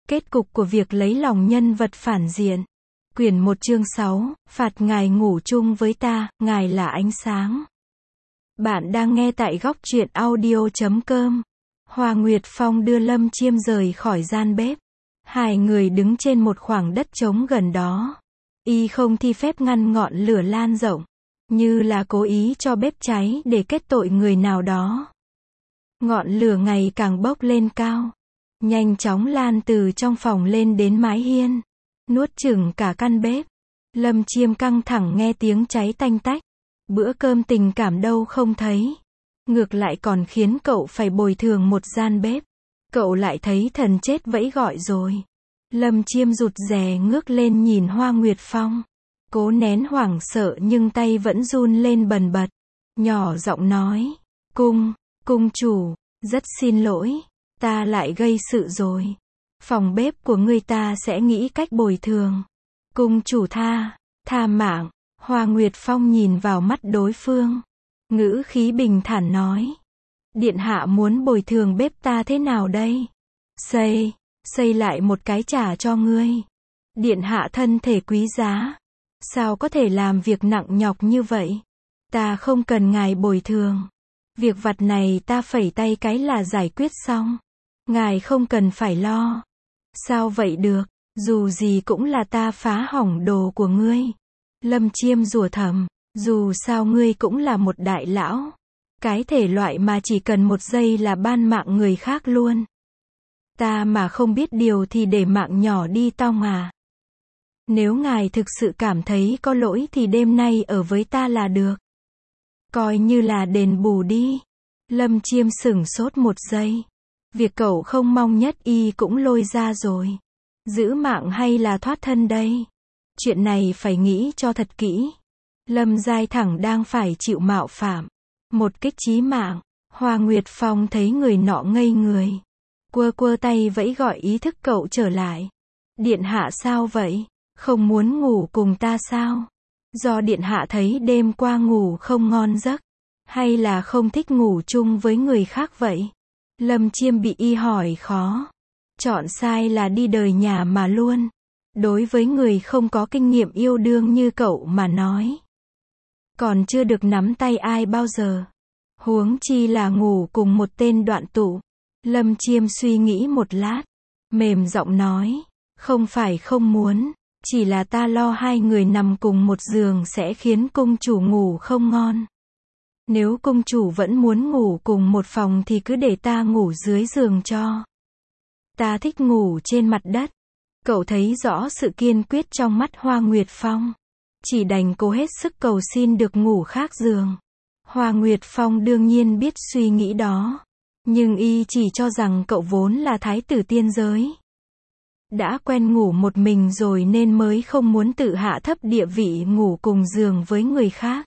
Kết cục của việc lấy lòng nhân vật phản diện. Quyển 1 chương 6, phạt ngài ngủ chung với ta, ngài là ánh sáng. Bạn đang nghe tại góc truyện audio.com. Hoa Nguyệt Phong đưa Lâm Chiêm rời khỏi gian bếp. Hai người đứng trên một khoảng đất trống gần đó. Y không thi phép ngăn ngọn lửa lan rộng, như là cố ý cho bếp cháy để kết tội người nào đó. Ngọn lửa ngày càng bốc lên cao, nhanh chóng lan từ trong phòng lên đến mái hiên, nuốt chửng cả căn bếp. Lâm Chiêm căng thẳng nghe tiếng cháy tanh tách. Bữa cơm tình cảm đâu không thấy, ngược lại còn khiến cậu phải bồi thường một gian bếp. Cậu lại thấy thần chết vẫy gọi rồi. Lâm Chiêm rụt rè ngước lên nhìn Hoa Nguyệt Phong, cố nén hoảng sợ nhưng tay vẫn run lên bần bật, nhỏ giọng nói: cung chủ, rất xin lỗi, ta lại gây sự rồi. Phòng bếp của ngươi ta sẽ nghĩ cách bồi thường. Cung chủ tha mạng. Hoa Nguyệt Phong nhìn vào mắt đối phương, ngữ khí bình thản nói: Điện hạ muốn bồi thường bếp ta thế nào đây? Xây lại một cái trả cho ngươi. Điện hạ thân thể quý giá, sao có thể làm việc nặng nhọc như vậy? Ta không cần ngài bồi thường. Việc vặt này ta phẩy tay cái là giải quyết xong. Ngài không cần phải lo. Sao vậy được, dù gì cũng là ta phá hỏng đồ của ngươi. Lâm Chiêm rủa thầm, dù sao ngươi cũng là một đại lão. Cái thể loại mà chỉ cần một giây là ban mạng người khác luôn. Ta mà không biết điều thì để mạng nhỏ đi tong à. Nếu ngài thực sự cảm thấy có lỗi thì đêm nay ở với ta là được. Coi như là đền bù đi. Lâm Chiêm sửng sốt một giây. Việc cậu không mong nhất y cũng lôi ra rồi. Giữ mạng hay là thoát thân đây? Chuyện này phải nghĩ cho thật kỹ. Lâm Giai Thẳng đang phải chịu mạo phạm, một kích chí mạng. Hoa Nguyệt Phong thấy người nọ ngây người, quơ tay vẫy gọi ý thức cậu trở lại. Điện hạ sao vậy? Không muốn ngủ cùng ta sao? Do điện hạ thấy đêm qua ngủ không ngon giấc, hay là không thích ngủ chung với người khác vậy? Lâm Chiêm bị y hỏi khó. Chọn sai là đi đời nhà mà luôn. Đối với người không có kinh nghiệm yêu đương như cậu mà nói, còn chưa được nắm tay ai bao giờ, huống chi là ngủ cùng một tên đoạn tụ. Lâm Chiêm suy nghĩ một lát, mềm giọng nói: Không phải không muốn, chỉ là ta lo hai người nằm cùng một giường sẽ khiến cung chủ ngủ không ngon. Nếu cung chủ vẫn muốn ngủ cùng một phòng thì cứ để ta ngủ dưới giường cho. Ta thích ngủ trên mặt đất. Cậu thấy rõ sự kiên quyết trong mắt Hoa Nguyệt Phong, chỉ đành cố hết sức cầu xin được ngủ khác giường. Hoa Nguyệt Phong đương nhiên biết suy nghĩ đó, nhưng y chỉ cho rằng cậu vốn là thái tử tiên giới, đã quen ngủ một mình rồi nên mới không muốn tự hạ thấp địa vị ngủ cùng giường với người khác.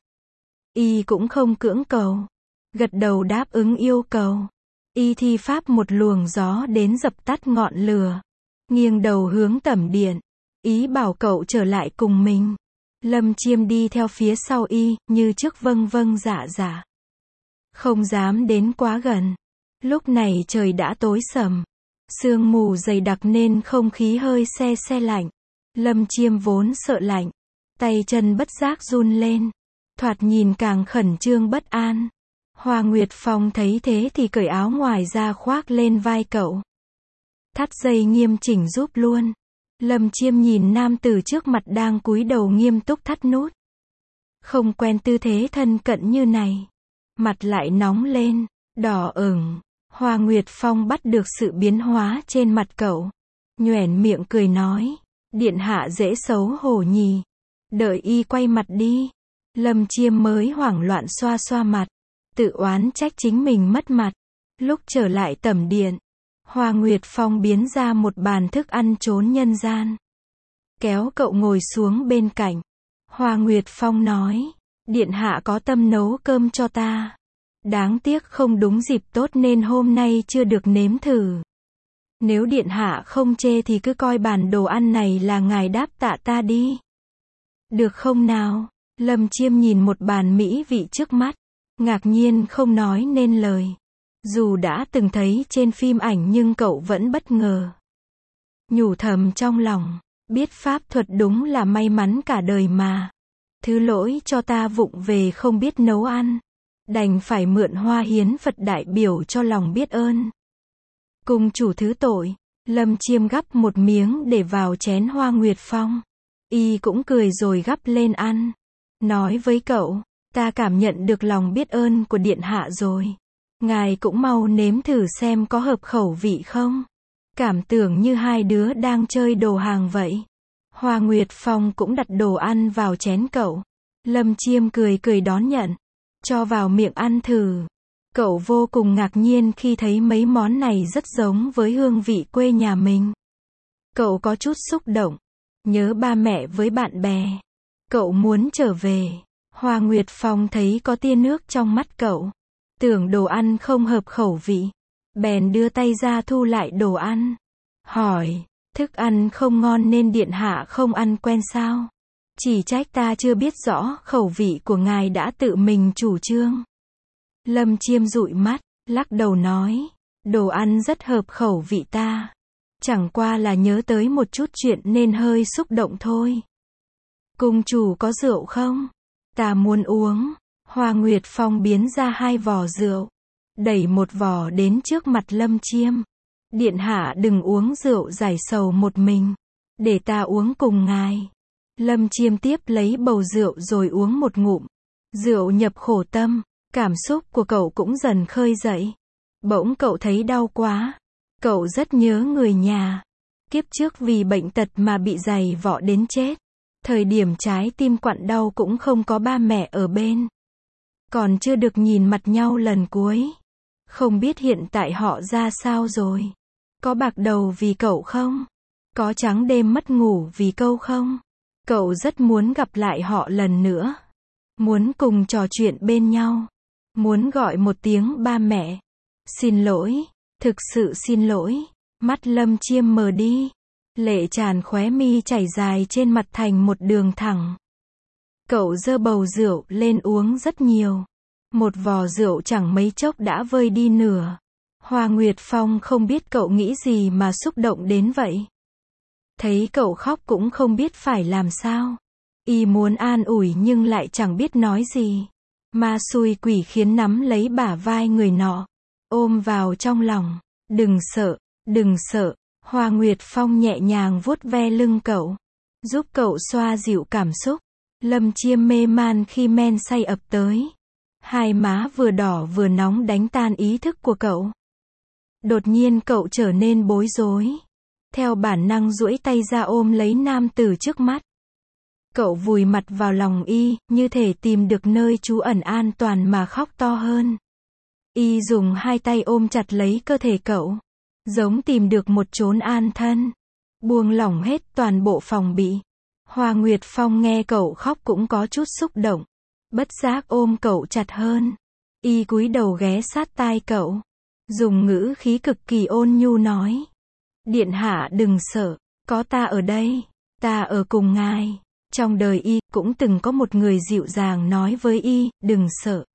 Y cũng không cưỡng cầu, gật đầu đáp ứng yêu cầu. Y thi pháp một luồng gió đến dập tắt ngọn lửa, nghiêng đầu hướng tẩm điện, ý bảo cậu trở lại cùng mình. Lâm Chiêm đi theo phía sau y, như trước vâng dạ, không dám đến quá gần. Lúc này trời đã tối sầm, sương mù dày đặc nên không khí hơi se lạnh. Lâm Chiêm vốn sợ lạnh, tay chân bất giác run lên, thoạt nhìn càng khẩn trương bất an. Hoa Nguyệt Phong thấy thế thì cởi áo ngoài ra khoác lên vai cậu, thắt dây nghiêm chỉnh giúp luôn. Lâm Chiêm nhìn nam tử trước mặt đang cúi đầu nghiêm túc thắt nút. Không quen tư thế thân cận như này, mặt lại nóng lên, đỏ ửng. Hoa Nguyệt Phong bắt được sự biến hóa trên mặt cậu, nhoẻn miệng cười nói: Điện hạ dễ xấu hổ nhỉ. Đợi y quay mặt đi. Lâm Chiêm mới hoảng loạn xoa mặt, tự oán trách chính mình mất mặt. Lúc trở lại tẩm điện, Hoa Nguyệt Phong biến ra một bàn thức ăn chốn nhân gian, kéo cậu ngồi xuống bên cạnh. Hoa Nguyệt Phong nói: Điện hạ có tâm nấu cơm cho ta, đáng tiếc không đúng dịp tốt nên hôm nay chưa được nếm thử. Nếu điện hạ không chê thì cứ coi bàn đồ ăn này là ngài đáp tạ ta đi. Được không nào? Lâm Chiêm nhìn một bàn mỹ vị trước mắt, ngạc nhiên không nói nên lời. Dù đã từng thấy trên phim ảnh nhưng cậu vẫn bất ngờ. nhủ thầm trong lòng, biết pháp thuật đúng là may mắn cả đời mà. Thứ lỗi cho ta vụng về không biết nấu ăn, đành phải mượn hoa hiến Phật đại biểu cho lòng biết ơn. Cung chủ thứ tội, Lâm Chiêm gắp một miếng để vào chén Hoa Nguyệt Phong. Y cũng cười rồi gắp lên ăn. Nói với cậu, ta cảm nhận được lòng biết ơn của điện hạ rồi. Ngài cũng mau nếm thử xem có hợp khẩu vị không. Cảm tưởng như hai đứa đang chơi đồ hàng vậy. Hoa Nguyệt Phong cũng đặt đồ ăn vào chén cậu. Lâm Chiêm cười cười đón nhận, cho vào miệng ăn thử. Cậu vô cùng ngạc nhiên khi thấy mấy món này rất giống với hương vị quê nhà mình. Cậu có chút xúc động, nhớ ba mẹ với bạn bè. Cậu muốn trở về. Hoa Nguyệt Phong thấy có tia nước trong mắt cậu, tưởng đồ ăn không hợp khẩu vị, bèn đưa tay ra thu lại đồ ăn. Hỏi, thức ăn không ngon nên điện hạ không ăn quen sao? Chỉ trách ta chưa biết rõ khẩu vị của ngài đã tự mình chủ trương. Lâm Chiêm dụi mắt, lắc đầu nói, đồ ăn rất hợp khẩu vị ta. Chẳng qua là nhớ tới một chút chuyện nên hơi xúc động thôi. Cung chủ có rượu không? Ta muốn uống. Hoa Nguyệt Phong biến ra 2 vò rượu, đẩy một vò đến trước mặt Lâm Chiêm. Điện hạ đừng uống rượu giải sầu một mình, để ta uống cùng ngài. Lâm Chiêm tiếp lấy bầu rượu rồi uống một ngụm. Rượu nhập khổ tâm, cảm xúc của cậu cũng dần khơi dậy. Bỗng cậu thấy đau quá. Cậu rất nhớ người nhà. Kiếp trước vì bệnh tật mà bị giày vò đến chết. Thời điểm trái tim quặn đau cũng không có ba mẹ ở bên. Còn chưa được nhìn mặt nhau lần cuối. Không biết hiện tại họ ra sao rồi. Có bạc đầu vì cậu không? Có trắng đêm mất ngủ vì câu không? Cậu rất muốn gặp lại họ lần nữa. Muốn cùng trò chuyện bên nhau. Muốn gọi một tiếng ba mẹ. Xin lỗi, thực sự xin lỗi. Mắt Lâm Chiêm mờ đi. Lệ tràn khóe mi chảy dài trên mặt thành một đường thẳng. Cậu giơ bầu rượu lên uống rất nhiều. Một vò rượu chẳng mấy chốc đã vơi đi nửa. Hoa Nguyệt Phong không biết cậu nghĩ gì mà xúc động đến vậy. Thấy cậu khóc cũng không biết phải làm sao. Y muốn an ủi nhưng lại chẳng biết nói gì. Ma xui quỷ khiến nắm lấy bả vai người nọ, ôm vào trong lòng. Đừng sợ, đừng sợ. Hoa Nguyệt Phong nhẹ nhàng vuốt ve lưng cậu, giúp cậu xoa dịu cảm xúc. Lâm Chiêm mê man khi men say ập tới. Hai má vừa đỏ vừa nóng đánh tan ý thức của cậu. Đột nhiên cậu trở nên bối rối. Theo bản năng duỗi tay ra ôm lấy nam tử trước mắt. Cậu vùi mặt vào lòng y, như thể tìm được nơi trú ẩn an toàn mà khóc to hơn. Y dùng 2 tay ôm chặt lấy cơ thể cậu, giống tìm được một chốn an thân. Buông lỏng hết toàn bộ phòng bị. Hoa Nguyệt Phong nghe cậu khóc cũng có chút xúc động. Bất giác ôm cậu chặt hơn. Y cúi đầu ghé sát tai cậu, dùng ngữ khí cực kỳ ôn nhu nói. Điện hạ đừng sợ, có ta ở đây, ta ở cùng ngài. Trong đời y cũng từng có một người dịu dàng nói với y, đừng sợ.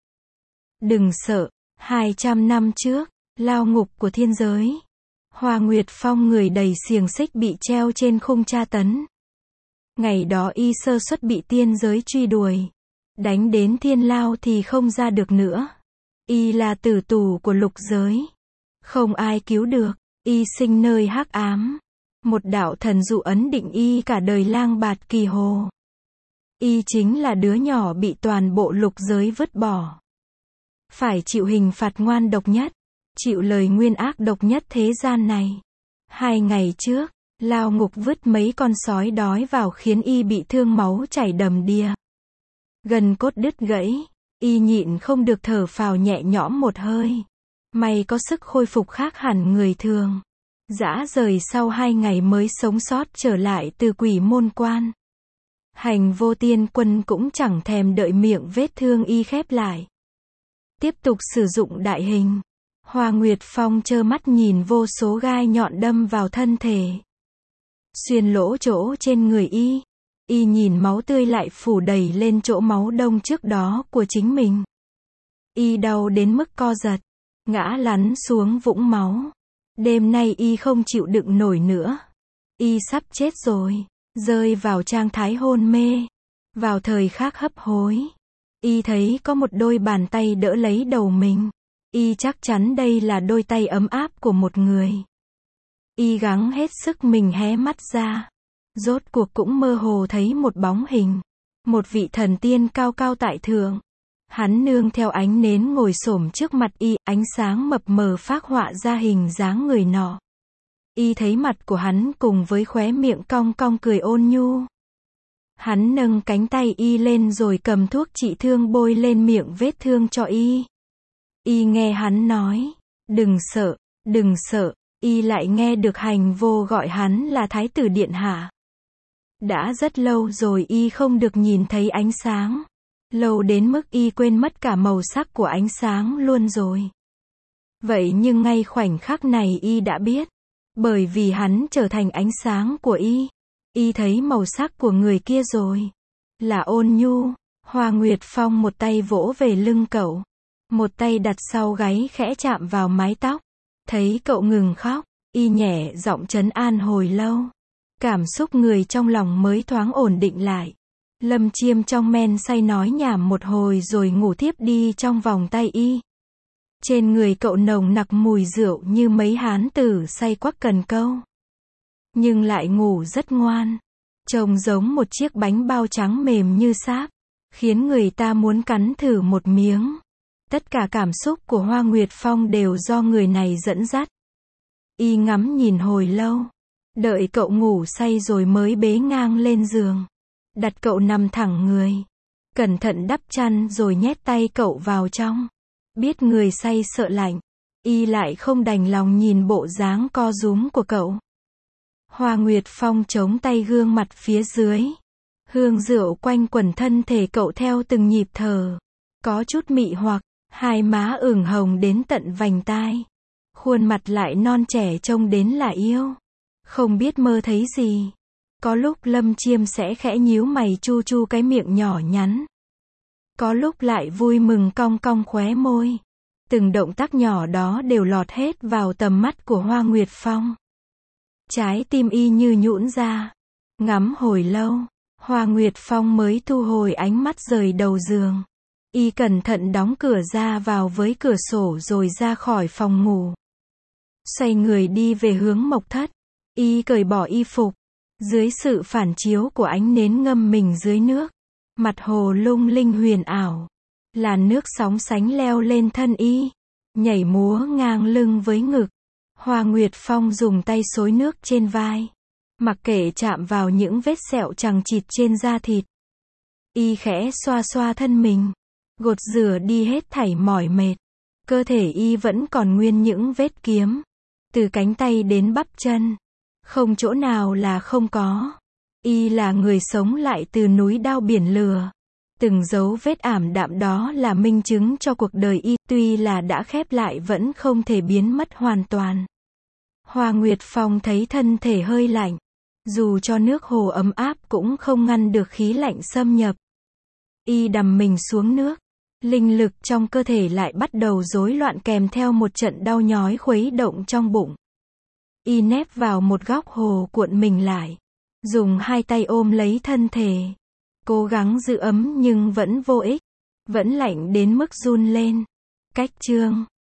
Đừng sợ. 200 năm trước, lao ngục của thiên giới. Hoa Nguyệt Phong người đầy xiềng xích bị treo trên khung tra tấn. Ngày đó y sơ suất bị tiên giới truy đuổi. Đánh đến thiên lao thì không ra được nữa. Y là tử tù của lục giới. Không ai cứu được. Y sinh nơi hắc ám. Một đạo thần dụ ấn định y cả đời lang bạt kỳ hồ. Y chính là đứa nhỏ bị toàn bộ lục giới vứt bỏ. Phải chịu hình phạt ngoan độc nhất. Chịu lời nguyên ác độc nhất thế gian này. 2 ngày trước, lao ngục vứt mấy con sói đói vào khiến y bị thương máu chảy đầm đìa. Gần cốt đứt gãy, y nhịn không được thở phào nhẹ nhõm một hơi. May có sức khôi phục khác hẳn người thường. Dã rời sau 2 ngày mới sống sót trở lại từ quỷ môn quan. Hành vô tiên quân cũng chẳng thèm đợi miệng vết thương y khép lại. Tiếp tục sử dụng đại hình. Hoa Nguyệt Phong trơ mắt nhìn vô số gai nhọn đâm vào thân thể. Xuyên lỗ chỗ trên người y. Y nhìn máu tươi lại phủ đầy lên chỗ máu đông trước đó của chính mình. Y đau đến mức co giật, ngã lăn xuống vũng máu. Đêm nay y không chịu đựng nổi nữa. Y sắp chết rồi, rơi vào trạng thái hôn mê. Vào thời khắc hấp hối, Y thấy có một đôi bàn tay đỡ lấy đầu mình. Y chắc chắn đây là đôi tay ấm áp của một người. Y gắng hết sức mình hé mắt ra. Rốt cuộc cũng mơ hồ thấy một bóng hình. Một vị thần tiên cao cao tại thượng. Hắn nương theo ánh nến ngồi xổm trước mặt Y, ánh sáng mập mờ phác họa ra hình dáng người nọ. Y thấy mặt của hắn cùng với khóe miệng cong cong cười ôn nhu. Hắn nâng cánh tay Y lên rồi cầm thuốc trị thương bôi lên miệng vết thương cho Y. Y nghe hắn nói, đừng sợ, đừng sợ. Y lại nghe được hành vô gọi hắn là Thái tử Điện Hạ. Đã rất lâu rồi Y không được nhìn thấy ánh sáng. Lâu đến mức Y quên mất cả màu sắc của ánh sáng luôn rồi. Vậy nhưng ngay khoảnh khắc này Y đã biết. Bởi vì hắn trở thành ánh sáng của Y. Y thấy màu sắc của người kia rồi. Là ôn nhu. Hoa Nguyệt Phong một tay vỗ về lưng cậu. Một tay đặt sau gáy khẽ chạm vào mái tóc. Thấy cậu ngừng khóc. Y nhẹ giọng trấn an hồi lâu. Cảm xúc người trong lòng mới thoáng ổn định lại. Lâm Chiêm trong men say nói nhảm một hồi rồi ngủ thiếp đi trong vòng tay Y. Trên người cậu nồng nặc mùi rượu như mấy hán tử say quắc cần câu. Nhưng lại ngủ rất ngoan. Trông giống một chiếc bánh bao trắng mềm như sáp. Khiến người ta muốn cắn thử một miếng. Tất cả cảm xúc của Hoa Nguyệt Phong đều do người này dẫn dắt. Y ngắm nhìn hồi lâu. Đợi cậu ngủ say rồi mới bế ngang lên giường. Đặt cậu nằm thẳng người. Cẩn thận đắp chăn rồi nhét tay cậu vào trong. Biết người say sợ lạnh. Y lại không đành lòng nhìn bộ dáng co rúm của cậu. Hoa Nguyệt Phong chống tay gương mặt phía dưới. Hương rượu quanh quẩn thân thể cậu theo từng nhịp thở. Có chút mị hoặc. Hai má ửng hồng đến tận vành tai. Khuôn mặt lại non trẻ trông đến là yêu. Không biết mơ thấy gì. Có lúc Lâm Chiêm sẽ khẽ nhíu mày chu chu cái miệng nhỏ nhắn. Có lúc lại vui mừng cong cong khóe môi. Từng động tác nhỏ đó đều lọt hết vào tầm mắt của Hoa Nguyệt Phong. Trái tim Y như nhũn ra. Ngắm hồi lâu, Hoa Nguyệt Phong mới thu hồi ánh mắt rời đầu giường. Y cẩn thận đóng cửa ra vào với cửa sổ rồi ra khỏi phòng ngủ. Xoay người đi về hướng mộc thất. Y cởi bỏ y phục. Dưới sự phản chiếu của ánh nến ngâm mình dưới nước. Mặt hồ lung linh huyền ảo. Làn nước sóng sánh leo lên thân Y. Nhảy múa ngang lưng với ngực. Hoa Nguyệt Phong dùng tay xối nước trên vai. Mặc kệ chạm vào những vết sẹo chằng chịt trên da thịt. Y khẽ xoa xoa thân mình. Gột rửa đi hết thảy mỏi mệt. Cơ thể Y vẫn còn nguyên những vết kiếm. Từ cánh tay đến bắp chân. Không chỗ nào là không có. Y là người sống lại từ núi đao biển lửa. Từng dấu vết ảm đạm đó là minh chứng cho cuộc đời Y, tuy là đã khép lại vẫn không thể biến mất hoàn toàn. Hoa Nguyệt Phong thấy thân thể hơi lạnh. Dù cho nước hồ ấm áp cũng không ngăn được khí lạnh xâm nhập. Y đằm mình xuống nước. Linh lực trong cơ thể lại bắt đầu rối loạn kèm theo một trận đau nhói khuấy động trong bụng. Y nép vào một góc hồ cuộn mình lại. Dùng hai tay ôm lấy thân thể. Cố gắng giữ ấm nhưng vẫn vô ích. Vẫn lạnh đến mức run lên. Cách chương